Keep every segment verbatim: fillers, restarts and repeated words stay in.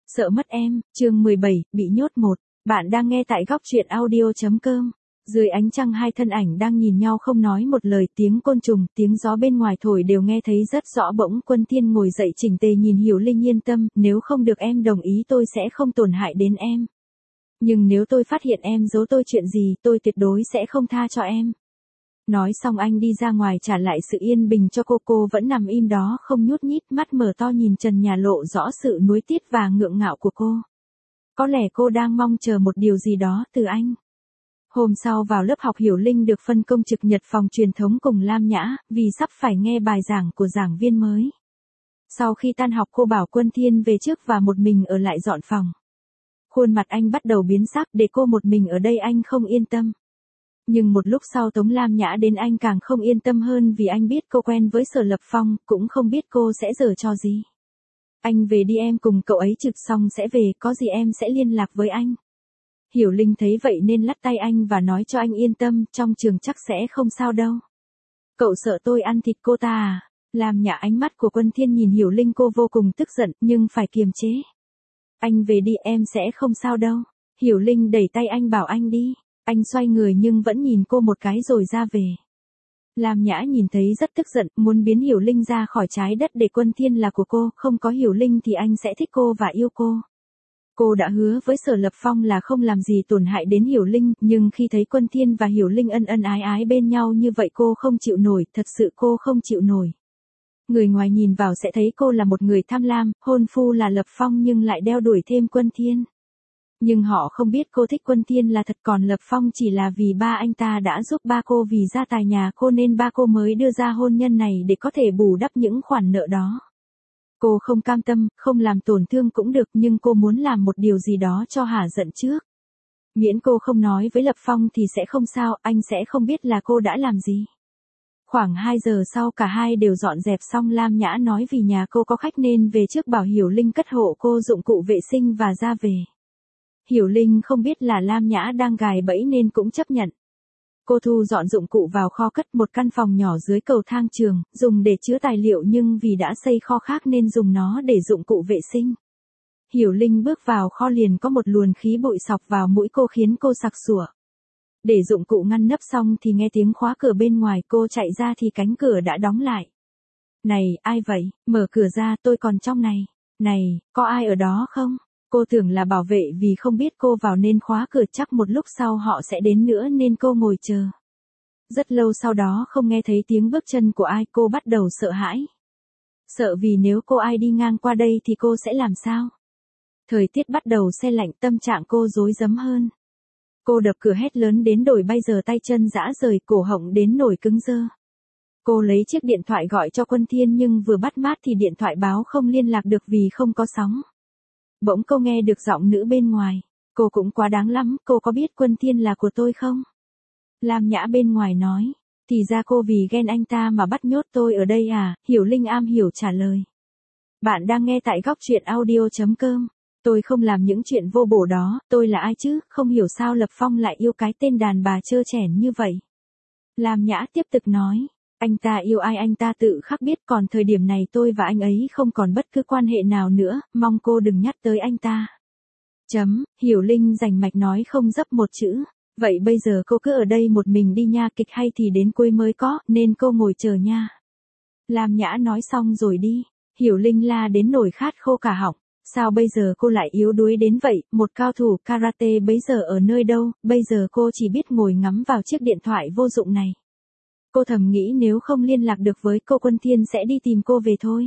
Sợ mất em, chương mười bảy, bị nhốt một. Bạn đang nghe tại góc truyện audio.com. Dưới ánh trăng hai thân ảnh đang nhìn nhau không nói một lời, tiếng côn trùng, tiếng gió bên ngoài thổi đều nghe thấy rất rõ. Bỗng Quân Thiên ngồi dậy chỉnh tề nhìn Hiểu Linh, yên tâm, nếu không được em đồng ý tôi sẽ không tổn hại đến em. Nhưng nếu tôi phát hiện em giấu tôi chuyện gì, tôi tuyệt đối sẽ không tha cho em. Nói xong anh đi ra ngoài trả lại sự yên bình cho cô. Cô vẫn nằm im đó không nhúc nhích, mắt mở to nhìn trần nhà lộ rõ sự nuối tiếc và ngượng ngạo của cô. Có lẽ cô đang mong chờ một điều gì đó từ anh. Hôm sau vào lớp học, Hiểu Linh được phân công trực nhật phòng truyền thống cùng Lam Nhã, vì sắp phải nghe bài giảng của giảng viên mới. Sau khi tan học cô bảo Quân Thiên về trước và một mình ở lại dọn phòng. Khuôn mặt anh bắt đầu biến sắc, để cô một mình ở đây anh không yên tâm. Nhưng một lúc sau Tống Lam Nhã đến anh càng không yên tâm hơn, vì anh biết cô quen với Sở Lập Phong, cũng không biết cô sẽ giở trò gì. Anh về đi, em cùng cậu ấy trực xong sẽ về, có gì em sẽ liên lạc với anh. Hiểu Linh thấy vậy nên lắt tay anh và nói cho anh yên tâm, trong trường chắc sẽ không sao đâu. Cậu sợ tôi ăn thịt cô ta à? Lam Nhã, ánh mắt của Quân Thiên nhìn Hiểu Linh, cô vô cùng tức giận, nhưng phải kiềm chế. Anh về đi, em sẽ không sao đâu. Hiểu Linh đẩy tay anh bảo anh đi. Anh xoay người nhưng vẫn nhìn cô một cái rồi ra về. Lam Nhã nhìn thấy rất tức giận, muốn biến Hiểu Linh ra khỏi trái đất để Quân Thiên là của cô, không có Hiểu Linh thì anh sẽ thích cô và yêu cô. Cô đã hứa với Sở Lập Phong là không làm gì tổn hại đến Hiểu Linh, nhưng khi thấy Quân Thiên và Hiểu Linh ân ân ái ái bên nhau như vậy cô không chịu nổi, thật sự cô không chịu nổi. Người ngoài nhìn vào sẽ thấy cô là một người tham lam, hôn phu là Lập Phong nhưng lại đeo đuổi thêm Quân Thiên. Nhưng họ không biết cô thích Quân Thiên là thật, còn Lập Phong chỉ là vì ba anh ta đã giúp ba cô vì gia tài nhà cô nên ba cô mới đưa ra hôn nhân này để có thể bù đắp những khoản nợ đó. Cô không cam tâm, không làm tổn thương cũng được, nhưng cô muốn làm một điều gì đó cho hả giận trước. Miễn cô không nói với Lập Phong thì sẽ không sao, anh sẽ không biết là cô đã làm gì. Khoảng hai giờ sau cả hai đều dọn dẹp xong, Lam Nhã nói vì nhà cô có khách nên về trước, bảo Hiểu Linh cất hộ cô dụng cụ vệ sinh và ra về. Hiểu Linh không biết là Lam Nhã đang gài bẫy nên cũng chấp nhận. Cô thu dọn dụng cụ vào kho cất, một căn phòng nhỏ dưới cầu thang trường, dùng để chứa tài liệu nhưng vì đã xây kho khác nên dùng nó để dụng cụ vệ sinh. Hiểu Linh bước vào kho liền có một luồng khí bụi xộc vào mũi cô khiến cô sặc sủa. Để dụng cụ ngăn nắp xong thì nghe tiếng khóa cửa bên ngoài, cô chạy ra thì cánh cửa đã đóng lại. Này, ai vậy? Mở cửa ra, tôi còn trong này. Này, có ai ở đó không? Cô tưởng là bảo vệ vì không biết cô vào nên khóa cửa, chắc một lúc sau họ sẽ đến nữa nên cô ngồi chờ. Rất lâu sau đó không nghe thấy tiếng bước chân của ai, cô bắt đầu sợ hãi. Sợ vì nếu cô ai đi ngang qua đây thì cô sẽ làm sao? Thời tiết bắt đầu se lạnh, tâm trạng cô rối rắm hơn. Cô đập cửa hét lớn đến đổi bây giờ tay chân rã rời, cổ họng đến nổi cứng rơ. Cô lấy chiếc điện thoại gọi cho Quân Thiên nhưng vừa bắt mát thì điện thoại báo không liên lạc được vì không có sóng. Bỗng cô nghe được giọng nữ bên ngoài. Cô cũng quá đáng lắm, cô có biết Quân Thiên là của tôi không? Lam Nhã bên ngoài nói. Thì ra cô vì ghen anh ta mà bắt nhốt tôi ở đây à? Hiểu Linh am hiểu trả lời. Bạn đang nghe tại góc truyện audio.com. Tôi không làm những chuyện vô bổ đó, tôi là ai chứ, không hiểu sao Lập Phong lại yêu cái tên đàn bà trơ trẽn như vậy. Lam Nhã tiếp tục nói. Anh ta yêu ai anh ta tự khắc biết, còn thời điểm này tôi và anh ấy không còn bất cứ quan hệ nào nữa, mong cô đừng nhắc tới anh ta. Chấm, Hiểu Linh rành mạch nói không dấp một chữ. Vậy bây giờ cô cứ ở đây một mình đi nha, kịch hay thì đến cuối mới có, nên cô ngồi chờ nha. Lam Nhã nói xong rồi đi. Hiểu Linh la đến nổi khát khô cả họng. Sao bây giờ cô lại yếu đuối đến vậy, một cao thủ karate bấy giờ ở nơi đâu, bây giờ cô chỉ biết ngồi ngắm vào chiếc điện thoại vô dụng này. Cô thầm nghĩ nếu không liên lạc được với cô, Quân Thiên sẽ đi tìm cô về thôi.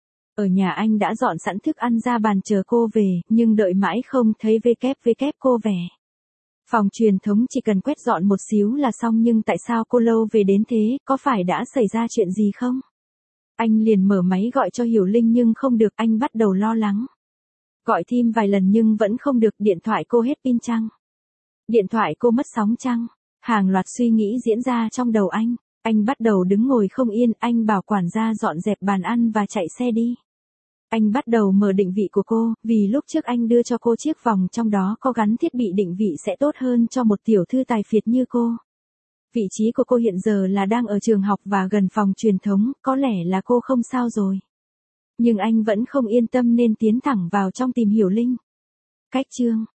Ở nhà anh đã dọn sẵn thức ăn ra bàn chờ cô về, nhưng đợi mãi không thấy vê kép vê kép cô về. Phòng truyền thống chỉ cần quét dọn một xíu là xong, nhưng tại sao cô lâu về đến thế, có phải đã xảy ra chuyện gì không? Anh liền mở máy gọi cho Hiểu Linh nhưng không được, anh bắt đầu lo lắng. Gọi thêm vài lần nhưng vẫn không được, điện thoại cô hết pin chăng? Điện thoại cô mất sóng chăng? Hàng loạt suy nghĩ diễn ra trong đầu anh. Anh bắt đầu đứng ngồi không yên, anh bảo quản gia dọn dẹp bàn ăn và chạy xe đi. Anh bắt đầu mở định vị của cô, vì lúc trước anh đưa cho cô chiếc vòng trong đó có gắn thiết bị định vị sẽ tốt hơn cho một tiểu thư tài phiệt như cô. Vị trí của cô hiện giờ là đang ở trường học và gần phòng truyền thống, có lẽ là cô không sao rồi. Nhưng anh vẫn không yên tâm nên tiến thẳng vào trong tìm hiểu link. Cách chương